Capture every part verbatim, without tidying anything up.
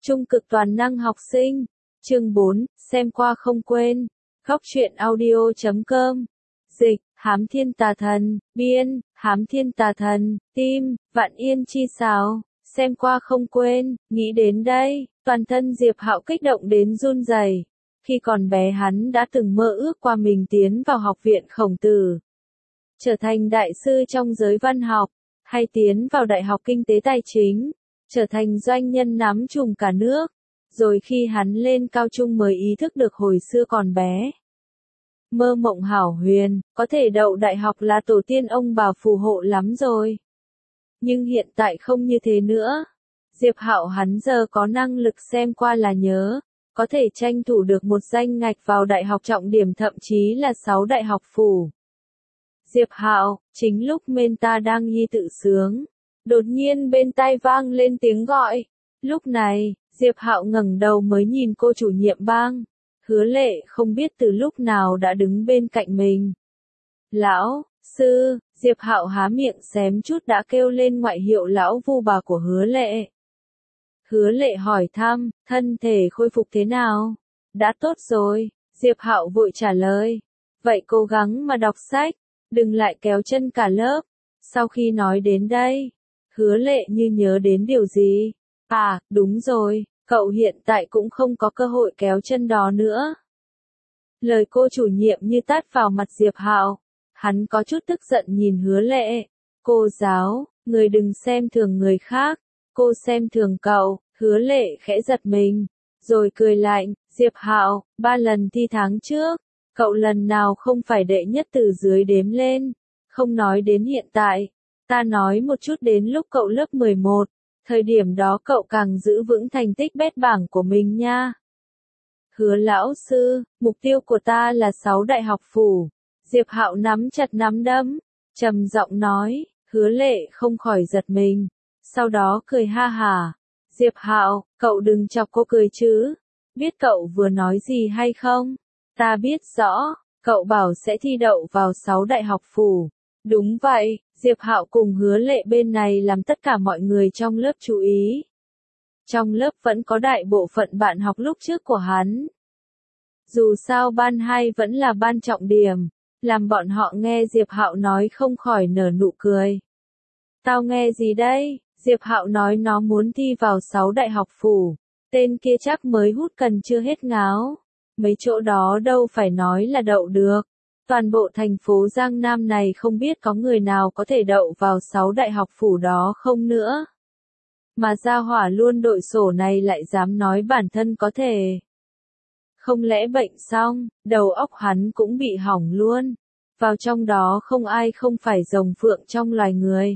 Trung cực toàn năng học sinh. Chương bốn, xem qua không quên. Góc truyện audio chấm com. Dịch, Hám Thiên Tà Thần, biên, Hám Thiên Tà Thần, tim, Vạn Yên Chi Sào. Xem qua không quên, nghĩ đến đây, toàn thân Diệp Hạo kích động đến run rẩy. Khi còn bé hắn đã từng mơ ước qua mình tiến vào học viện Khổng Tử, trở thành đại sư trong giới văn học, hay tiến vào đại học kinh tế tài chính, trở thành doanh nhân nắm trùm cả nước. Rồi khi hắn lên cao trung mới ý thức được hồi xưa còn bé, mơ mộng hảo huyền, có thể đậu đại học là tổ tiên ông bà phù hộ lắm rồi. Nhưng hiện tại không như thế nữa. Diệp Hạo hắn giờ có năng lực xem qua là nhớ, có thể tranh thủ được một danh ngạch vào đại học trọng điểm, thậm chí là sáu đại học phủ. Diệp Hạo, chính lúc Menta đang nhi tự sướng, đột nhiên bên tai vang lên tiếng gọi. Lúc này, Diệp Hạo ngẩng đầu mới nhìn cô chủ nhiệm bang. Hứa Lệ không biết từ lúc nào đã đứng bên cạnh mình. Lão sư, Diệp Hạo há miệng xém chút đã kêu lên ngoại hiệu lão vu bà của Hứa Lệ. Hứa Lệ hỏi thăm, thân thể khôi phục thế nào? Đã tốt rồi, Diệp Hạo vội trả lời. Vậy cố gắng mà đọc sách, đừng lại kéo chân cả lớp. Sau khi nói đến đây, Hứa Lệ như nhớ đến điều gì. À, đúng rồi, cậu hiện tại cũng không có cơ hội kéo chân đó nữa. Lời cô chủ nhiệm như tát vào mặt Diệp Hạo. Hắn có chút tức giận nhìn Hứa Lệ. Cô giáo, người đừng xem thường người khác. Cô xem thường cậu. Hứa Lệ khẽ giật mình, rồi cười lạnh. Diệp Hạo, ba lần thi tháng trước, cậu lần nào không phải đệ nhất từ dưới đếm lên. Không nói đến hiện tại, ta nói một chút đến lúc cậu lớp mười một. Thời điểm đó cậu càng giữ vững thành tích bét bảng của mình nha. Hứa lão sư, mục tiêu của ta là sáu đại học phủ. Diệp Hạo nắm chặt nắm đấm, trầm giọng nói. Hứa Lệ không khỏi giật mình, sau đó cười ha hả. Diệp Hạo, cậu đừng chọc cô cười chứ. Biết cậu vừa nói gì hay không? Ta biết rõ, cậu bảo sẽ thi đậu vào sáu đại học phủ. Đúng vậy, Diệp Hạo cùng Hứa Lệ bên này làm tất cả mọi người trong lớp chú ý. Trong lớp vẫn có đại bộ phận bạn học lúc trước của hắn. Dù sao ban hai vẫn là ban trọng điểm, làm bọn họ nghe Diệp Hạo nói không khỏi nở nụ cười. Tao nghe gì đây? Diệp Hạo nói nó muốn thi vào sáu đại học phủ. Tên kia chắc mới hút cần chưa hết ngáo. Mấy chỗ đó đâu phải nói là đậu được. Toàn bộ thành phố Giang Nam này không biết có người nào có thể đậu vào sáu đại học phủ đó không nữa. Mà gia hỏa luôn đội sổ này lại dám nói bản thân có thể. Không lẽ bệnh xong, đầu óc hắn cũng bị hỏng luôn. Vào trong đó không ai không phải rồng phượng trong loài người.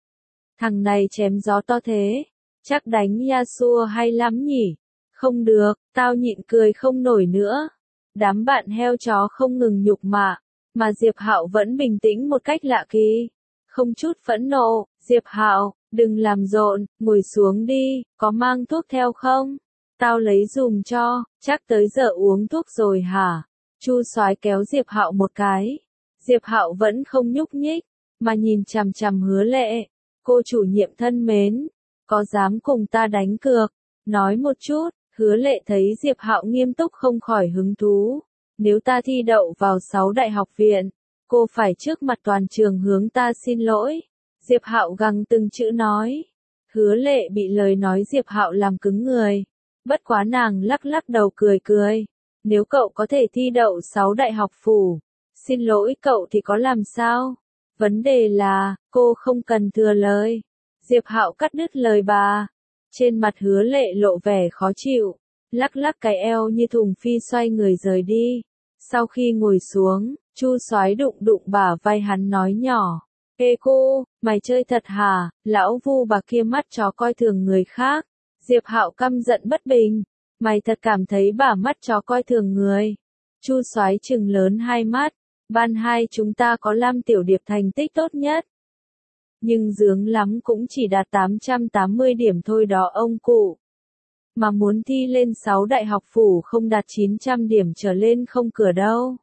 Thằng này chém gió to thế, chắc đánh Yasuo hay lắm nhỉ? Không được, tao nhịn cười không nổi nữa. Đám bạn heo chó không ngừng nhục mạ, mà Diệp Hạo vẫn bình tĩnh một cách lạ kỳ. Không chút phẫn nộ. Diệp Hạo, đừng làm rộn, ngồi xuống đi, có mang thuốc theo không? Tao lấy dùm cho, chắc tới giờ uống thuốc rồi hả? Chu Soái kéo Diệp Hạo một cái. Diệp Hạo vẫn không nhúc nhích, mà nhìn chằm chằm Hứa Lệ. Cô chủ nhiệm thân mến, có dám cùng ta đánh cược? Nói một chút. Hứa Lệ thấy Diệp Hạo nghiêm túc không khỏi hứng thú. Nếu ta thi đậu vào sáu đại học viện, cô phải trước mặt toàn trường hướng ta xin lỗi. Diệp Hạo gằn từng chữ nói. Hứa Lệ bị lời nói Diệp Hạo làm cứng người. Bất quá nàng lắc lắc đầu cười cười. Nếu cậu có thể thi đậu sáu đại học phủ, xin lỗi cậu thì có làm sao? Vấn đề là, cô không cần thừa lời. Diệp Hạo cắt đứt lời bà. Trên mặt Hứa Lệ lộ vẻ khó chịu, lắc lắc cái eo như thùng phi xoay người rời đi. Sau khi ngồi xuống, Chu Soái đụng đụng bả vai hắn nói nhỏ. Ê cô, mày chơi thật hả? Lão vu bà kia mắt chó coi thường người khác. Diệp Hạo căm giận bất bình. Mày thật cảm thấy bả mắt chó coi thường người. Chu Soái trừng lớn hai mắt. Ban hai chúng ta có Lam Tiểu Điệp thành tích tốt nhất. Nhưng dướng lắm cũng chỉ đạt tám trăm tám mươi điểm thôi đó ông cụ. Mà muốn thi lên sáu đại học phủ không đạt chín trăm điểm trở lên không cửa đâu.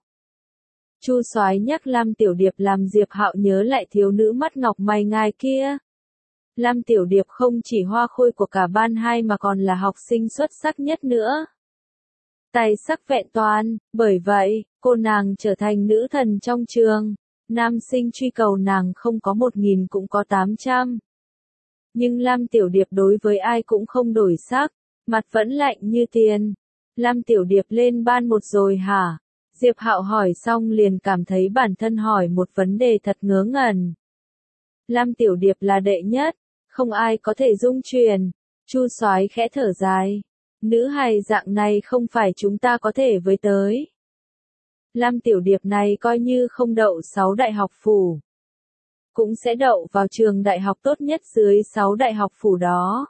Chu Soái nhắc Lam Tiểu Điệp làm Diệp Hạo nhớ lại thiếu nữ mắt ngọc mày ngài kia. Lam Tiểu Điệp không chỉ hoa khôi của cả ban hai mà còn là học sinh xuất sắc nhất nữa. Tài sắc vẹn toàn, bởi vậy, cô nàng trở thành nữ thần trong trường. Nam sinh truy cầu nàng không có một nghìn cũng có tám trăm. Nhưng Lam Tiểu Điệp đối với ai cũng không đổi sắc, mặt vẫn lạnh như tiền. Lam Tiểu Điệp lên ban một rồi hả? Diệp Hạo hỏi xong liền cảm thấy bản thân hỏi một vấn đề thật ngớ ngẩn. Lam Tiểu Điệp là đệ nhất, không ai có thể dung truyền. Chu Soái khẽ thở dài. Nữ hài dạng này không phải chúng ta có thể với tới. Lam Tiểu Điệp này coi như không đậu sáu đại học phủ, cũng sẽ đậu vào trường đại học tốt nhất dưới sáu đại học phủ đó.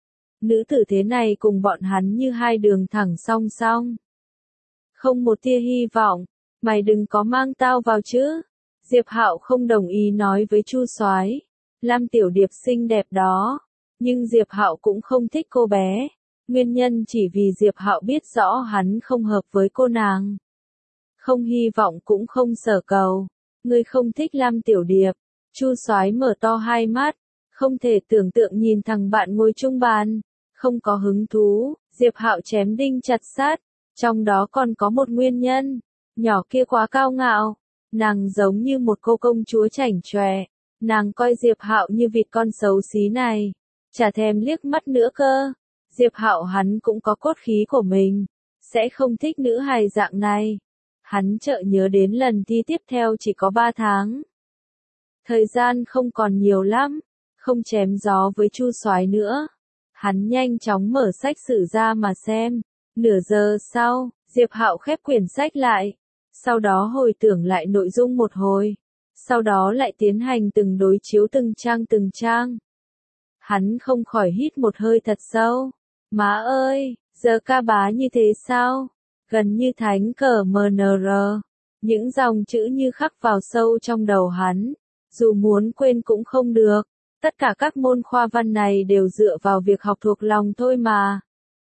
Nữ tử thế này cùng bọn hắn như hai đường thẳng song song. Không một tia hy vọng, mày đừng có mang tao vào chứ. Diệp Hạo không đồng ý nói với Chu Soái. Lam Tiểu Điệp xinh đẹp đó, nhưng Diệp Hạo cũng không thích cô bé. Nguyên nhân chỉ vì Diệp Hạo biết rõ hắn không hợp với cô nàng. Không hy vọng cũng không sở cầu. Ngươi không thích Lam Tiểu Điệp. Chu Soái mở to hai mắt, không thể tưởng tượng nhìn thằng bạn ngồi chung bàn. Không có hứng thú, Diệp Hạo chém đinh chặt sắt. Trong đó còn có một nguyên nhân. Nhỏ kia quá cao ngạo. Nàng giống như một cô công chúa chảnh chọe. Nàng coi Diệp Hạo như vịt con xấu xí này. Chả thèm liếc mắt nữa cơ. Diệp Hạo hắn cũng có cốt khí của mình. Sẽ không thích nữ hài dạng này. Hắn chợt nhớ đến lần thi tiếp theo chỉ có ba tháng. Thời gian không còn nhiều lắm. Không chém gió với Chu Soái nữa. Hắn nhanh chóng mở sách sử ra mà xem. Nửa giờ sau, Diệp Hạo khép quyển sách lại. Sau đó hồi tưởng lại nội dung một hồi. Sau đó lại tiến hành từng đối chiếu từng trang từng trang. Hắn không khỏi hít một hơi thật sâu. Má ơi, giờ ca bá như thế sao? Gần như thánh cờ em en rờ. Những dòng chữ như khắc vào sâu trong đầu hắn. Dù muốn quên cũng không được. Tất cả các môn khoa văn này đều dựa vào việc học thuộc lòng thôi mà.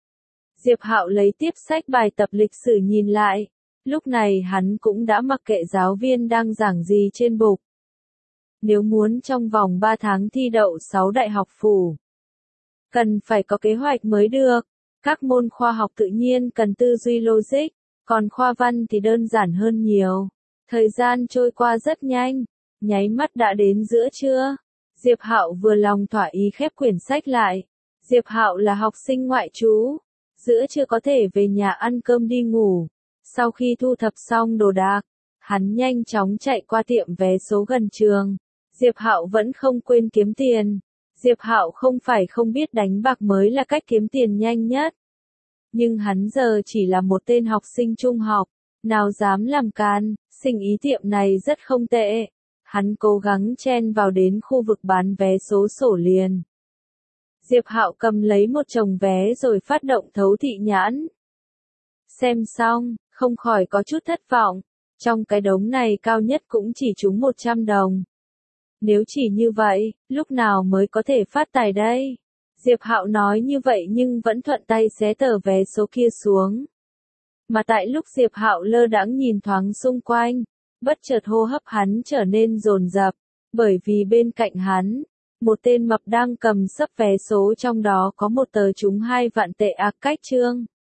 Diệp Hạo lấy tiếp sách bài tập lịch sử nhìn lại. Lúc này hắn cũng đã mặc kệ giáo viên đang giảng gì trên bục. Nếu muốn trong vòng ba tháng thi đậu sáu đại học phủ, cần phải có kế hoạch mới được. Các môn khoa học tự nhiên cần tư duy logic, còn khoa văn thì đơn giản hơn nhiều. Thời gian trôi qua rất nhanh, nháy mắt đã đến giữa trưa. Diệp Hạo vừa lòng thỏa ý khép quyển sách lại. Diệp Hạo là học sinh ngoại trú, giữa trưa có thể về nhà ăn cơm đi ngủ. Sau khi thu thập xong đồ đạc, hắn nhanh chóng chạy qua tiệm vé số gần trường. Diệp Hạo vẫn không quên kiếm tiền. Diệp Hạo không phải không biết đánh bạc mới là cách kiếm tiền nhanh nhất. Nhưng hắn giờ chỉ là một tên học sinh trung học, nào dám làm can, sinh ý tiệm này rất không tệ. Hắn cố gắng chen vào đến khu vực bán vé số sổ liền. Diệp Hạo cầm lấy một chồng vé rồi phát động thấu thị nhãn. Xem xong, không khỏi có chút thất vọng. Trong cái đống này cao nhất cũng chỉ trúng một trăm đồng. Nếu chỉ như vậy, lúc nào mới có thể phát tài đây? Diệp Hạo nói như vậy nhưng vẫn thuận tay xé tờ vé số kia xuống. Mà tại lúc Diệp Hạo lơ đãng nhìn thoáng xung quanh, bất chợt hô hấp hắn trở nên dồn dập, bởi vì bên cạnh hắn, một tên mập đang cầm sấp vé số trong đó có một tờ trúng hai vạn tệ ạc cách trương.